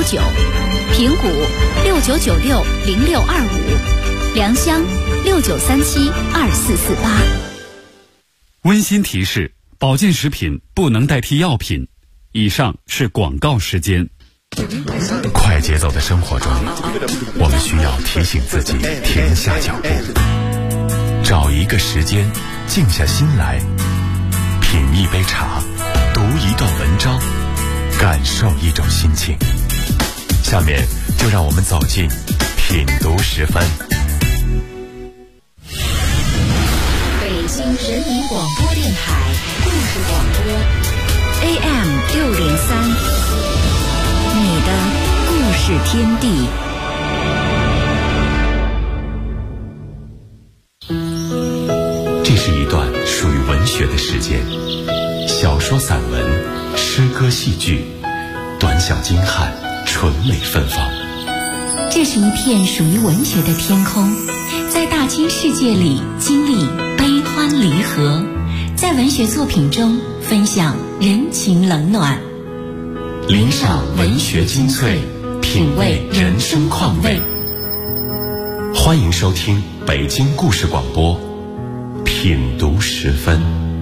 6999，平谷69960625，良乡69372448。 温馨提示：保健食品不能代替药品。以上是广告时间。 快节奏的生活中，我们需要提醒自己停下脚步，找一个时间静下心来，品一杯茶，读一段文章，感受一种心情。下面就让我们走进品读10分。 北京人民广播电台故事广播 AM603，你的故事天地。 这是一段属于文学的时间，小说、散文、诗歌、戏剧，短小精悍，纯美芬芳。 这是一片属于文学的天空，在大千世界里经历悲欢离合，在文学作品中分享人情冷暖， 欣赏文学精粹，品味人生况味。欢迎收听北京故事广播品读10分。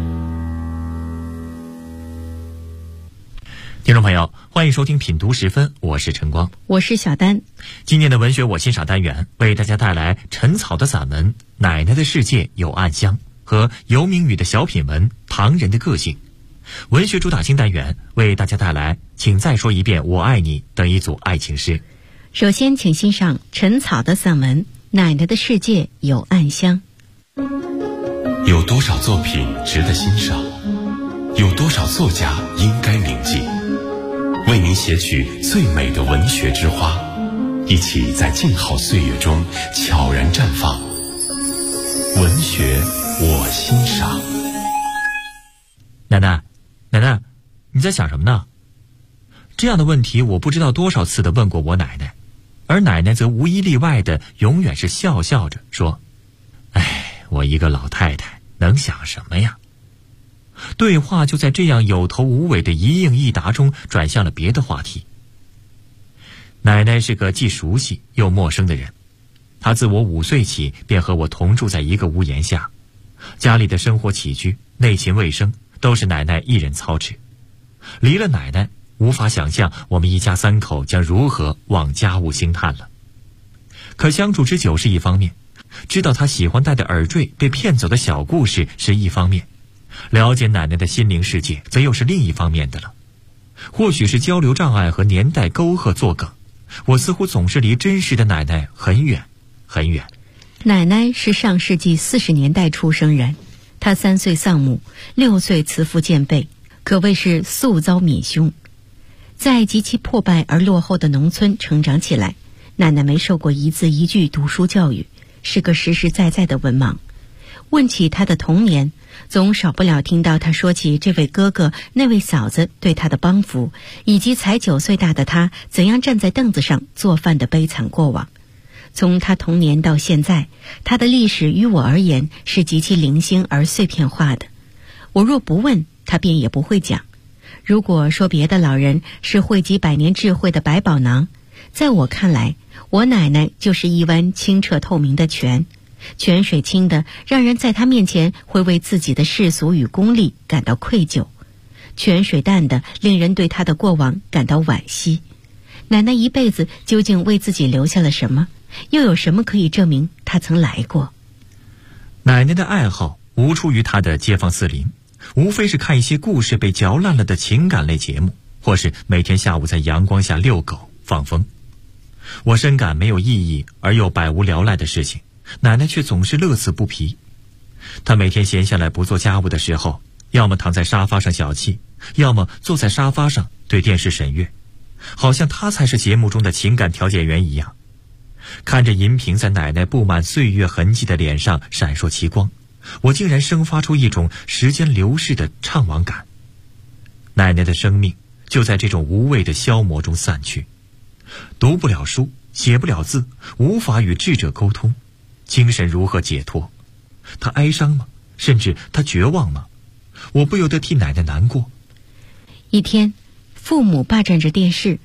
听众朋友，欢迎收听品读10分，我是陈光， 我是小丹。 今天的文学我欣赏单元为大家带来陈草的散文《奶奶的世界有暗香》和游明宇的小品文《唐人的个性》。文学主打新单元为大家带来请再说一遍我爱你等一组爱情诗。 首先请欣赏陈草的散文《奶奶的世界有暗香》。 有多少作品值得欣赏，有多少作家应该铭记，为您写取最美的文学之花，一起在静好岁月中悄然绽放。文学我欣赏。 奶奶，你在想什么呢？这样的问题我不知道多少次的问过我奶奶，而奶奶则无一例外的永远是笑笑着说：哎，我一个老太太能想什么呀？对话就在这样有头无尾的一应一答中转向了别的话题。奶奶是个既熟悉又陌生的人，她自我5岁起便和我同住在一个屋檐下，家里的生活起居、内勤卫生都是奶奶一人操持。离了奶奶，无法想象我们一家3口将如何望家务兴叹了。可相处之久是一方面，知道她喜欢戴的耳坠被骗走的小故事是一方面，了解奶奶的心灵世界则又是另一方面的了。或许是交流障碍和年代沟壑作梗，我似乎总是离真实的奶奶很远很远。 奶奶是上世纪40年代出生人，她3岁丧母，6岁慈父渐辈，可谓是素遭泯凶。在极其破败而落后的农村成长起来，奶奶没受过一字一句读书教育，是个实实在在的文盲。问起她的童年，总少不了听到她说起这位哥哥那位嫂子对她的帮扶，以及才9岁大的她怎样站在凳子上做饭的悲惨过往。从她童年到现在，她的历史于我而言是极其零星而碎片化的。我若不问，她便也不会讲。如果说别的老人是汇集100年智慧的百宝囊，在我看来，我奶奶就是一湾清澈透明的泉，泉水清的让人在她面前会为自己的世俗与功利感到愧疚，泉水淡的令人对她的过往感到惋惜。奶奶一辈子究竟为自己留下了什么？又有什么可以证明她曾来过？ 奶奶的爱好无出于她的街坊四邻，无非是看一些故事被嚼烂了的情感类节目，或是每天下午在阳光下遛狗放风。我深感没有意义而又百无聊赖的事情，奶奶却总是乐此不疲。她每天闲下来不做家务的时候，要么躺在沙发上小憩，要么坐在沙发上对电视审阅，好像她才是节目中的情感调解员一样。看着银屏在奶奶布满岁月痕迹的脸上闪烁其光，我竟然生发出一种时间流逝的怅惘感。奶奶的生命就在这种无谓的消磨中散去。读不了书，写不了字，无法与智者沟通，精神如何解脱？她哀伤吗？甚至她绝望吗？我不由得替奶奶难过。 一天，父母霸占着电视，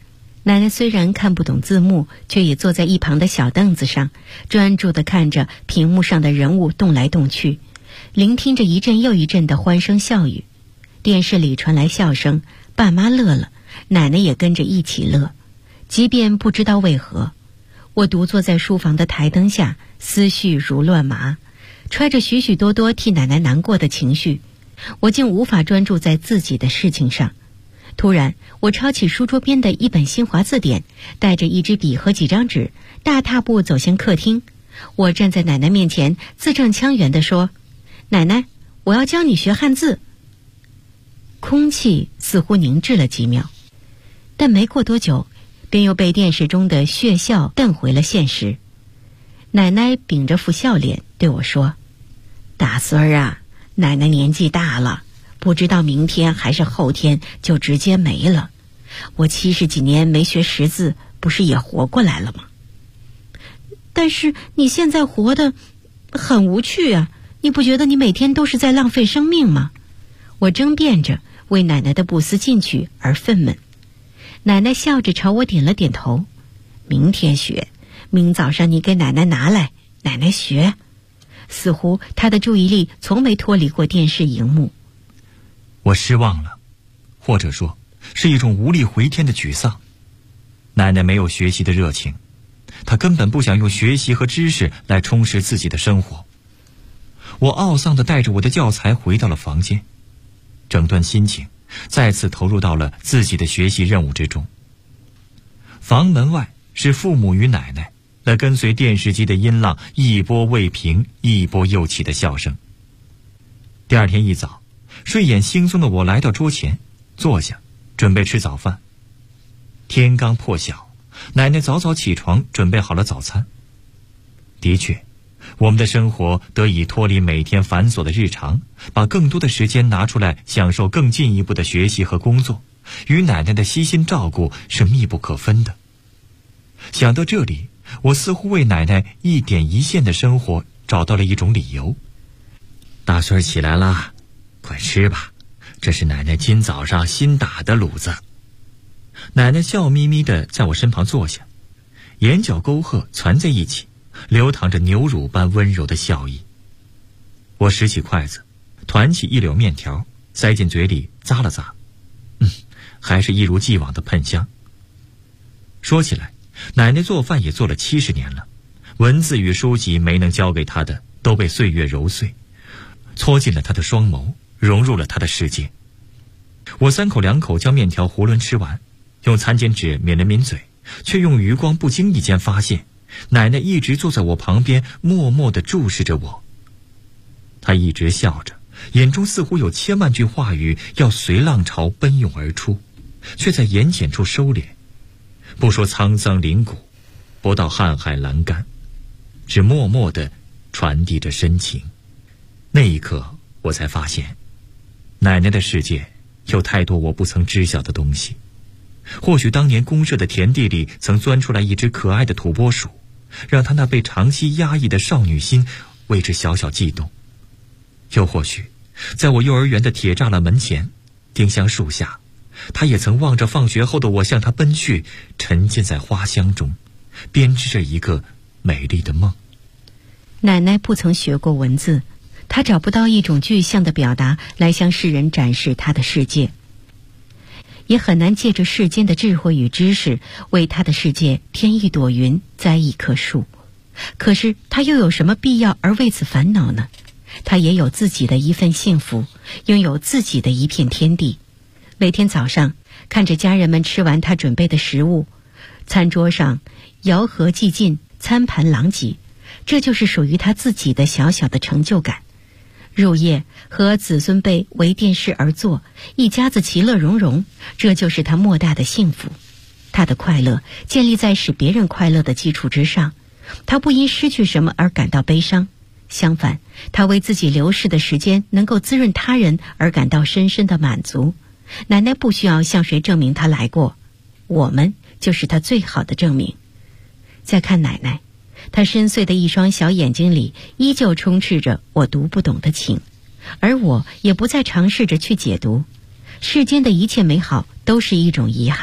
奶奶虽然看不懂字幕，却也坐在一旁的小凳子上，专注地看着屏幕上的人物动来动去，聆听着一阵又一阵的欢声笑语。电视里传来笑声，爸妈乐了，奶奶也跟着一起乐。即便不知道为何，我独坐在书房的台灯下，思绪如乱麻，揣着许许多多替奶奶难过的情绪，我竟无法专注在自己的事情上。突然，我抄起书桌边的一本新华字典，带着一支笔和几张纸，大踏步走向客厅。我站在奶奶面前，字正腔圆地说：“奶奶，我要教你学汉字。”空气似乎凝滞了几秒，但没过多久，便又被电视中的血笑瞪回了现实。奶奶秉着副笑脸对我说：“大孙儿啊，奶奶年纪大了，不知道明天还是后天就直接没了。我70几年没学识字，不是也活过来了吗？但是你现在活得很无趣啊，你不觉得你每天都是在浪费生命吗？”我争辩着，为奶奶的不思进取而愤懑。奶奶笑着朝我点了点头：“明天学，明早上你给奶奶拿来，奶奶学。”似乎她的注意力从没脱离过电视荧幕。 我失望了，或者说是一种无力回天的沮丧。奶奶没有学习的热情，她根本不想用学习和知识来充实自己的生活。我懊丧地带着我的教材回到了房间，整顿心情，再次投入到了自己的学习任务之中。房门外是父母与奶奶那跟随电视机的音浪一波未平一波又起的笑声。第二天一早，睡眼惺忪的我来到桌前，坐下准备吃早饭。天刚破晓，奶奶早早起床准备好了早餐。的确，我们的生活得以脱离每天繁琐的日常，把更多的时间拿出来享受更进一步的学习和工作，与奶奶的悉心照顾是密不可分的。想到这里，我似乎为奶奶一点一线的生活找到了一种理由。大孙儿起来啦，快吃吧，这是奶奶今早上新打的卤子。奶奶笑眯眯地在我身旁坐下，眼角沟壑攒在一起，流淌着牛乳般温柔的笑意。我拾起筷子，团起一绺面条，塞进嘴里咂了咂，还是一如既往的喷香。说起来，奶奶做饭也做了70年了，文字与书籍没能教给她的，都被岁月揉碎，搓进了她的双眸，融入了她的世界。我3口2口将面条囫囵吃完，用餐巾纸抿了抿嘴，却用余光不经意间发现，奶奶一直坐在我旁边，默默地注视着我。她一直笑着，眼中似乎有千万句话语要随浪潮奔涌而出，却在眼睑处收敛，不说沧桑凛谷，不到瀚海阑干，只默默地传递着深情。那一刻，我才发现，奶奶的世界有太多我不曾知晓的东西。或许当年公社的田地里曾钻出来一只可爱的土拨鼠，让她那被长期压抑的少女心为之小小悸动。又或许在我幼儿园的铁栅栏门前，丁香树下，她也曾望着放学后的我向她奔去，沉浸在花香中，编织着一个美丽的梦。 奶奶不曾学过文字，她找不到一种具象的表达来向世人展示她的世界，也很难借着世间的智慧与知识为她的世界添一朵云，栽一棵树。可是她又有什么必要而为此烦恼呢？她也有自己的一份幸福，拥有自己的一片天地。每天早上看着家人们吃完她准备的食物，餐桌上肴盒既尽，餐盘狼藉，这就是属于她自己的小小的成就感。入夜和子孙辈围电视而坐，一家子其乐融融，这就是他莫大的幸福。他的快乐建立在使别人快乐的基础之上，他不因失去什么而感到悲伤，相反，他为自己流逝的时间能够滋润他人而感到深深的满足。奶奶不需要向谁证明她来过，我们就是她最好的证明。再看奶奶，她深邃的一双小眼睛里依旧充斥着我读不懂的情，而我也不再尝试着去解读。世间的一切美好都是一种遗憾，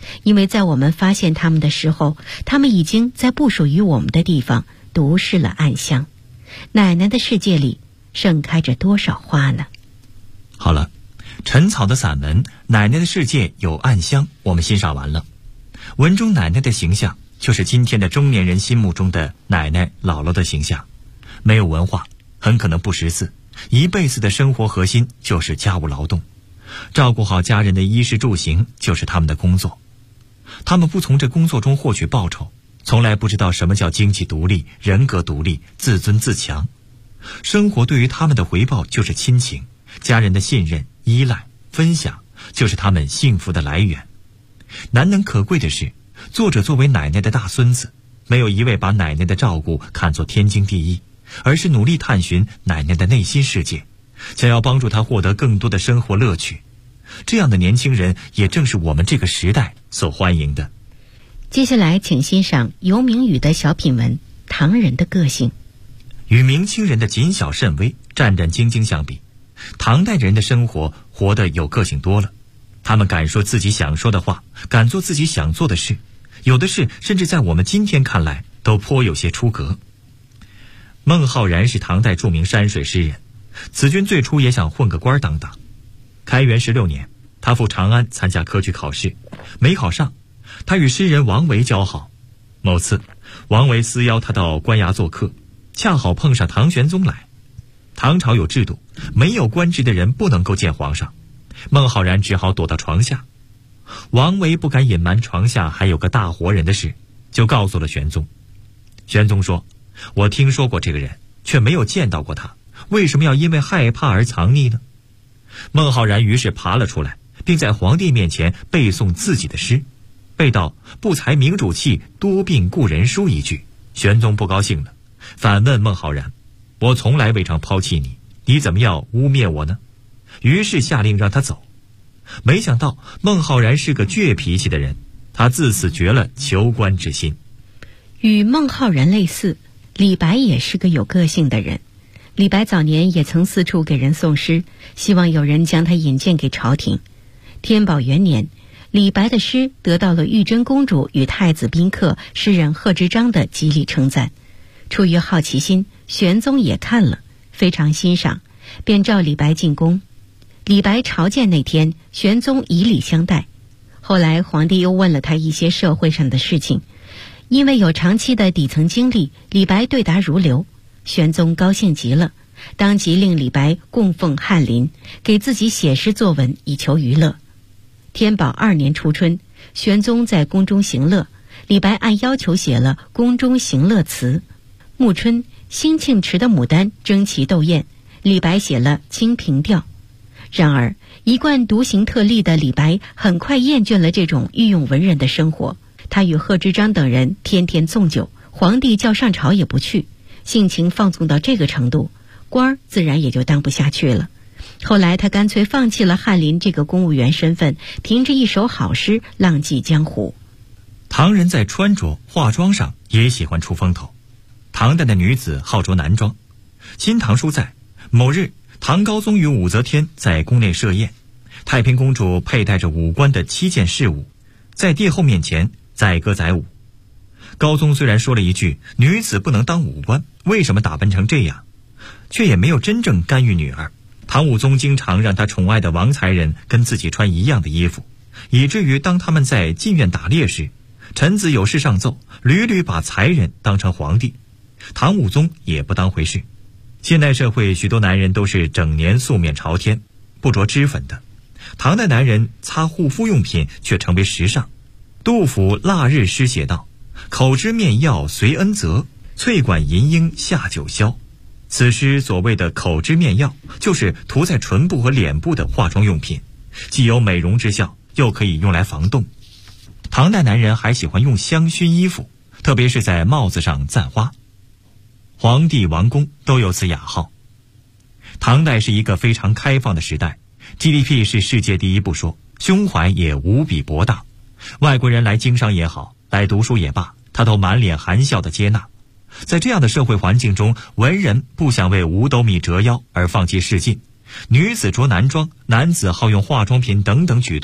因为在我们发现它们的时候，它们已经在不属于我们的地方毒视了暗香。奶奶的世界里盛开着多少花呢？ 好了，陈草的散文《奶奶的世界有暗香》我们欣赏完了。文中奶奶的形象就是今天的中年人心目中的奶奶姥姥的形象，没有文化，很可能不识字，一辈子的生活核心就是家务劳动，照顾好家人的衣食住行就是他们的工作。他们不从这工作中获取报酬，从来不知道什么叫经济独立、人格独立、自尊自强。生活对于他们的回报就是亲情，家人的信任、依赖、分享就是他们幸福的来源。难能可贵的是，作者作为奶奶的大孙子，没有一味把奶奶的照顾看作天经地义，而是努力探寻奶奶的内心世界，想要帮助她获得更多的生活乐趣。这样的年轻人也正是我们这个时代所欢迎的。 接下来请欣赏游明宇的小品文《唐人的个性》。 与明清人的谨小慎微、战战兢兢相比，唐代人的生活活得有个性多了。他们敢说自己想说的话，敢做自己想做的事，有的事甚至在我们今天看来都颇有些出格。孟浩然是唐代著名山水诗人，此君最初也想混个官当当。开元16年，他赴长安参加科举考试，没考上。他与诗人王维交好，某次王维私邀他到官衙做客，恰好碰上唐玄宗来。唐朝有制度，没有官职的人不能够见皇上，孟浩然只好躲到床下。王维不敢隐瞒床下还有个大活人的事，就告诉了玄宗。玄宗说，我听说过这个人，却没有见到过他，为什么要因为害怕而藏匿呢？孟浩然于是爬了出来，并在皇帝面前背诵自己的诗，背到不才明主气，多病故人书一句，玄宗不高兴了，反问孟浩然，我从来未尝抛弃你，你怎么要污蔑我呢？于是下令让他走。没想到孟浩然是个倔脾气的人，他自此绝了求官之心。 与孟浩然类似，李白也是个有个性的人。李白早年也曾四处给人送诗，希望有人将他引荐给朝廷。天宝元年，李白的诗得到了玉真公主与太子宾客诗人贺知章的极力称赞。出于好奇心，玄宗也看了，非常欣赏，便召李白进宫。李白朝见那天，玄宗以礼相待。后来皇帝又问了他一些社会上的事情，因为有长期的底层经历，李白对答如流。玄宗高兴极了，当即令李白供奉翰林，给自己写诗作文以求娱乐。天宝2年初春，玄宗在宫中行乐，李白按要求写了《宫中行乐词》。暮春，兴庆池的牡丹争奇斗艳，李白写了《清平调》。然而一贯独行特立的李白很快厌倦了这种御用文人的生活，他与贺知章等人天天纵酒，皇帝叫上朝也不去，性情放纵到这个程度，官儿自然也就当不下去了。后来他干脆放弃了翰林这个公务员身份，凭着一首好诗浪迹江湖。 唐人在穿着化妆上也喜欢出风头，唐代的女子好着男装。新唐书载，某日唐高宗与武则天在宫内设宴，太平公主佩戴着武官的7件饰物，在帝后面前载歌载舞。高宗虽然说了一句女子不能当武官，为什么打扮成这样，却也没有真正干预女儿。唐武宗经常让他宠爱的王才人跟自己穿一样的衣服，以至于当他们在禁院打猎时，臣子有事上奏，屡屡把才人当成皇帝，唐武宗也不当回事。现代社会许多男人都是整年素面朝天，不着脂粉的，唐代男人擦护肤用品却成为时尚。杜甫腊日诗写道，口之面药随恩泽，翠管银缨下九霄。此诗所谓的口之面药，就是涂在唇部和脸部的化妆用品，既有美容之效，又可以用来防冻。唐代男人还喜欢用香熏衣服，特别是在帽子上簪花。皇帝王公都有此雅号。唐代是一个非常开放的时代， GDP 是世界第一不说，胸怀也无比博大。外国人来经商也好，来读书也罢，他都满脸含笑的接纳。在这样的社会环境中，文人不想为5斗米折腰而放弃仕进，女子着男装，男子好用化妆品等等举动，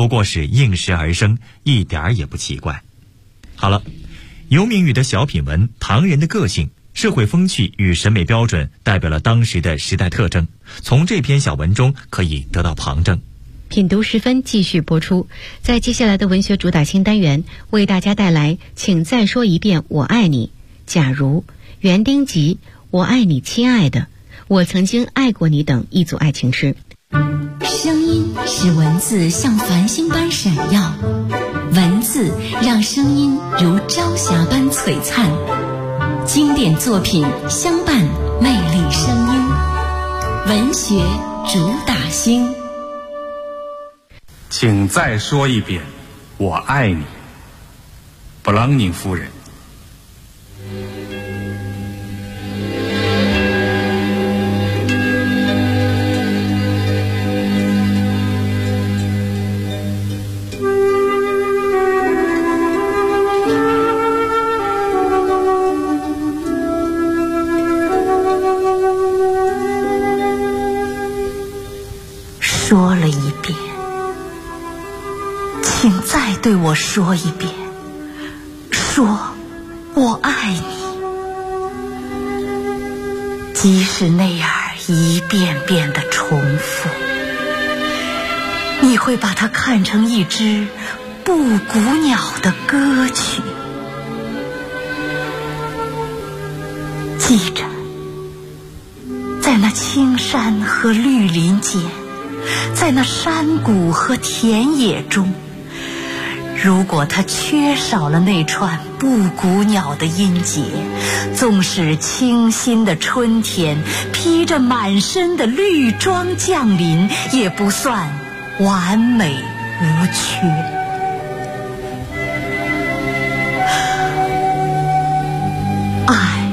不过是应时而生，一点儿也不奇怪。好了，尤明宇的小品文《唐人的个性》，社会风趣与审美标准代表了当时的时代特征，从这篇小文中可以得到旁证。 品读时分继续播出，在接下来的文学主打新单元，为大家带来请再说一遍我爱你、假如、园丁集、我爱你亲爱的、我曾经爱过你等一组爱情诗。 声音使文字像繁星般闪耀，文字让声音如朝霞般璀璨，经典作品相伴魅力声音，文学主打星。 请再说一遍我爱你，布朗宁夫人。 说了一遍，请再对我说一遍，说我爱你。即使那样一遍遍的重复，你会把它看成一支布谷鸟的歌曲。记着，在那青山和绿林间，在那山谷和田野中，如果它缺少了那串布谷鸟的音节，纵使清新的春天披着满身的绿装降临，也不算完美无缺。爱，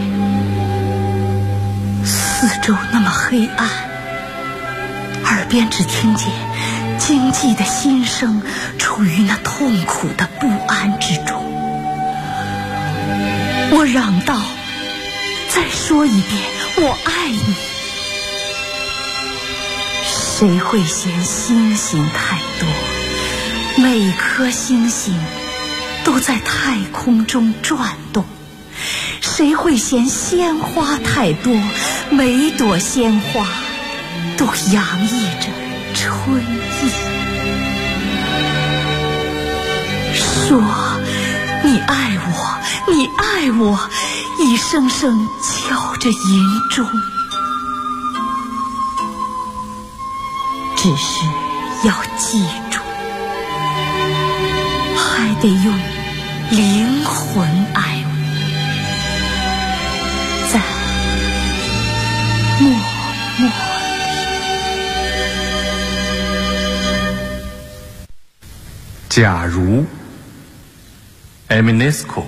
四周那么黑暗，耳边只听见经济的心声，处于那痛苦的不安之中。我嚷道，再说一遍我爱你。谁会嫌星星太多？每颗星星都在太空中转动。谁会嫌鲜花太多？每一朵鲜花都洋溢着春意。说你爱我，你爱我，一声声敲着银钟。只是要记住，还得用灵魂爱我，在默默假如 Eminescu。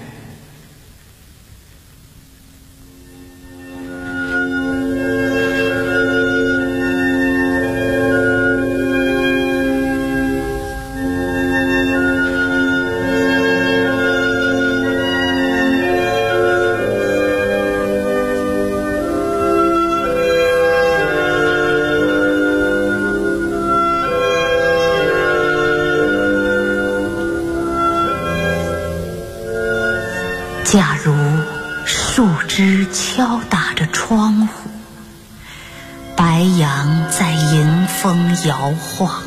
假如树枝敲打着窗户，白杨在迎风摇晃，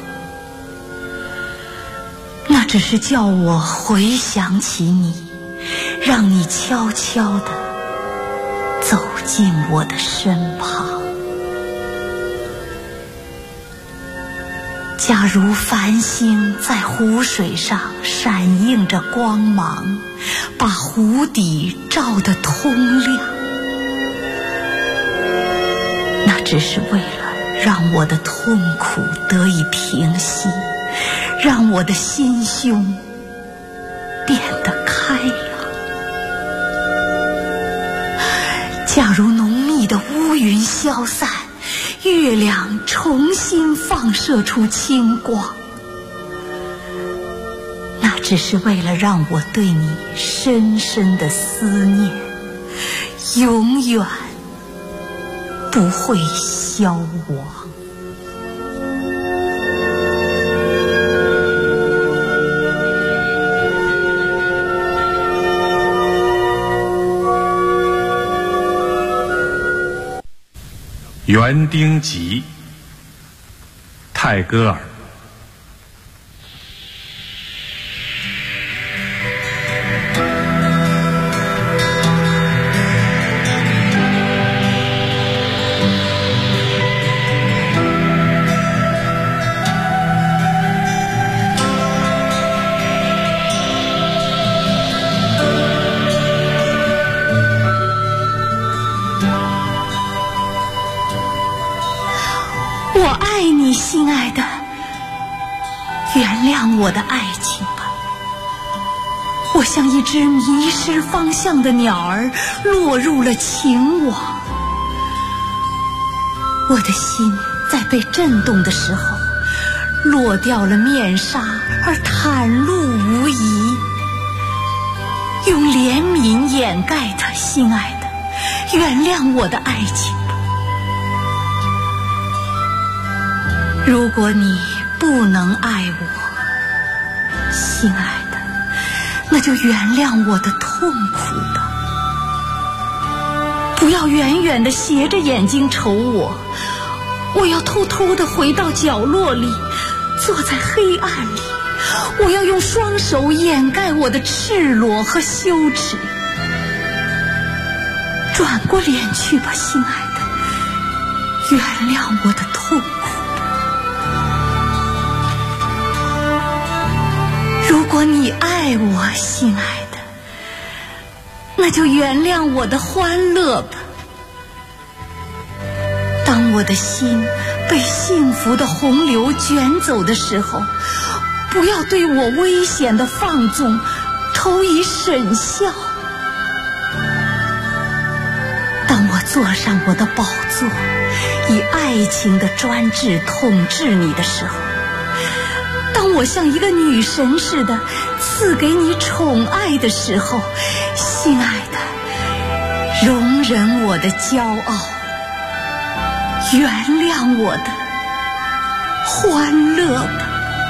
那只是叫我回想起你，让你悄悄地走进我的身旁。假如繁星在湖水上闪映着光芒，把湖底照得通亮，那只是为了让我的痛苦得以平息，让我的心胸变得开朗。假如浓密的乌云消散，月亮重新放射出清光，那只是为了让我对你深深的思念永远不会消亡。 园丁集，泰戈尔。 我爱你，心爱的，原谅我的爱情吧。我像一只迷失方向的鸟儿，落入了情网。我的心在被震动的时候，落掉了面纱，而袒露无遗。用怜悯掩盖它，心爱的，原谅我的爱情。如果你不能爱我，心爱的，那就原谅我的痛苦吧。不要远远地斜着眼睛瞅我，我要偷偷地回到角落里，坐在黑暗里。我要用双手掩盖我的赤裸和羞耻。转过脸去吧，心爱的，原谅我的痛苦。如果你爱我，心爱的，那就原谅我的欢乐吧。当我的心被幸福的洪流卷走的时候，不要对我危险的放纵投以审笑。当我坐上我的宝座，以爱情的专制统治你的时候，当我像一个女神似的赐给你宠爱的时候，心爱的，容忍我的骄傲，原谅我的欢乐吧。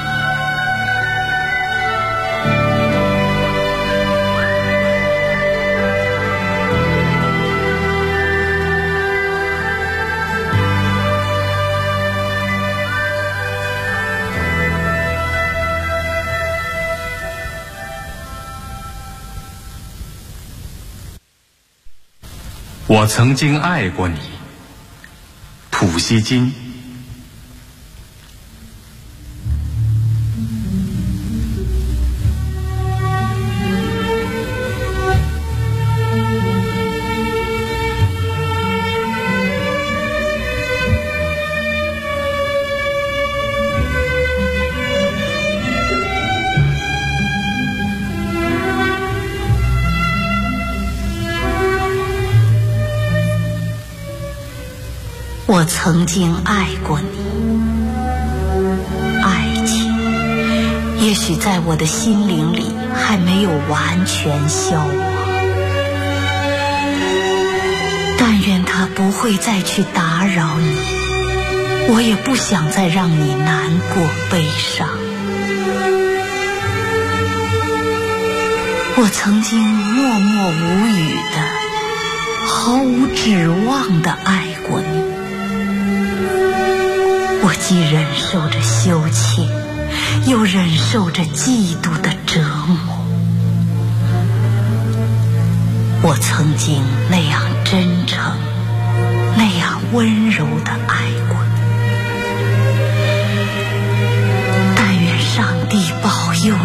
我曾经爱过你，普希金。 我曾经爱过你，爱情也许在我的心灵里还没有完全消亡，但愿它不会再去打扰你，我也不想再让你难过悲伤。我曾经默默无语的，毫无指望的爱过你，我既忍受着羞怯，又忍受着嫉妒的折磨。我曾经那样真诚，那样温柔地爱过你，但愿上帝保佑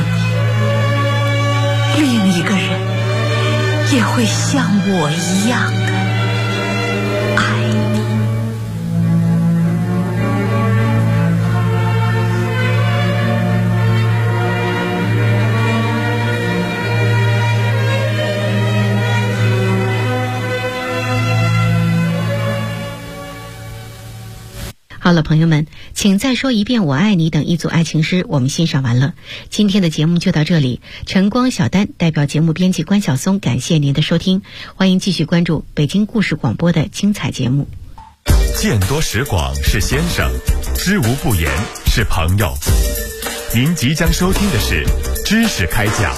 你，另一个人也会像我一样的爱你。 好了，朋友们，请再说一遍我爱你等一组爱情诗我们欣赏完了。今天的节目就到这里，晨光小丹代表节目编辑关晓松感谢您的收听，欢迎继续关注北京故事广播的精彩节目。 见多识广是先生，知无不言是朋友。您即将收听的是知识开讲。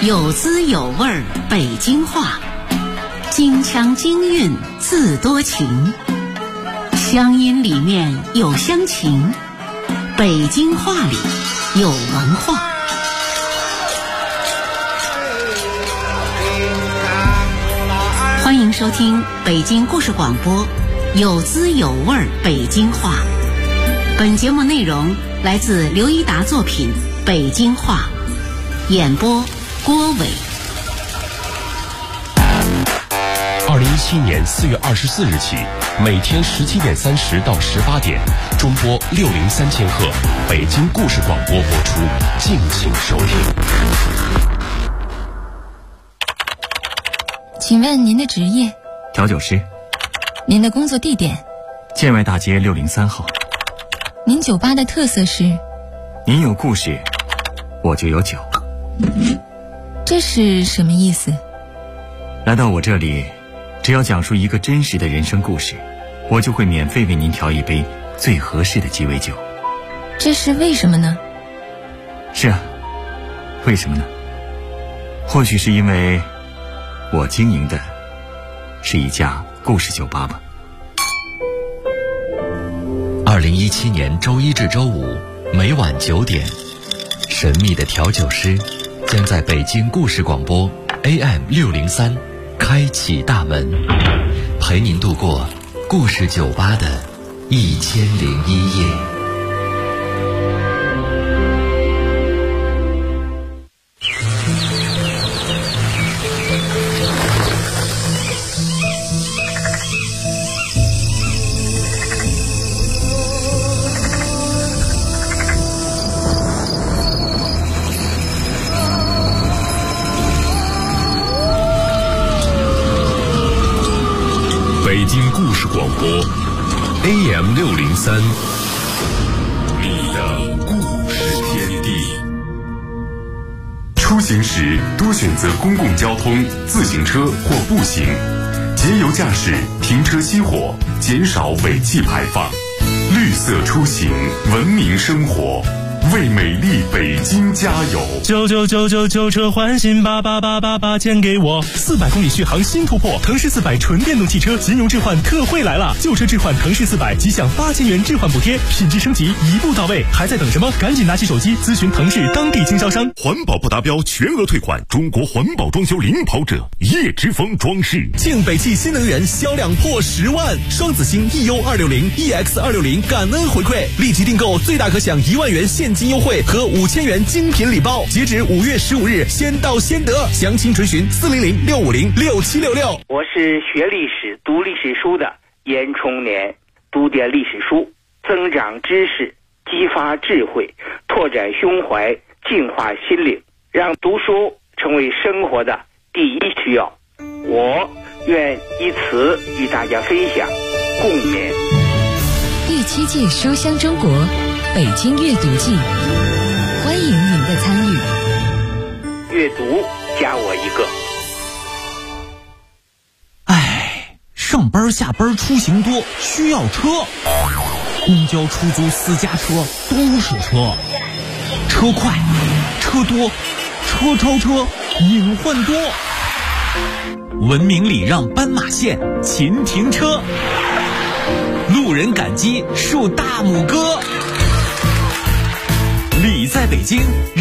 有滋有味儿北京话，京腔京韵字多情，乡音里面有乡情，北京话里有文化。欢迎收听北京故事广播，有滋有味儿北京话。本节目内容来自刘一达作品《北京话》，演播郭伟。 2017年4月24日起，每天17点30到18点，中波603千赫，北京故事广播播出，敬请收听。 请问您的职业？ 调酒师。 您的工作地点？ 建外大街603号。 您酒吧的特色是？ 您有故事，我就有酒。 这是什么意思？ 来到我这里，只要讲述一个真实的人生故事，我就会免费为您调一杯最合适的鸡尾酒。 这是为什么呢？ 是啊，为什么呢？或许是因为我经营的是一家故事酒吧吧。 2017年周一至周五每晚9点，神秘的调酒师将在北京故事广播 AM603开启大门，陪您度过故事酒吧的1001夜。 北京故事广播 AM603，你的故事天地。出行时多选择公共交通、自行车或步行，节油驾驶，停车熄火，减少尾气排放，绿色出行，文明生活。为美丽北京加油 ！99999车换新88888钱给我！400公里续航新突破，腾势400纯电动汽车金融置换特惠来了！旧车置换腾势400即享8000元置换补贴，品质升级一步到位，还在等什么？赶紧拿起手机咨询腾势当地经销商。 环保不达标全额退款，中国环保装修领跑者叶之峰装饰。 庆北汽新能源销量破10万，双子星 EU260、EX260 感恩回馈，立即订购最大可享1万元现金优惠和5000元精品礼包，截止5月15日，先到先得。详情垂询400-650-6766。 我是学历史、读历史书的严冲年，读点历史书，增长知识，激发智慧，拓展胸怀，净化心灵，让读书成为生活的第一需要。我愿以此与大家分享共勉。 第7届书香中国北京阅读季，欢迎您的参与。 阅读加我一个。 上班下班出行多，需要车，公交、出租、私家车都是车，车快，车多，车超车，隐患多。文明礼让斑马线，勤停车，路人感激竖大拇哥。礼在北京。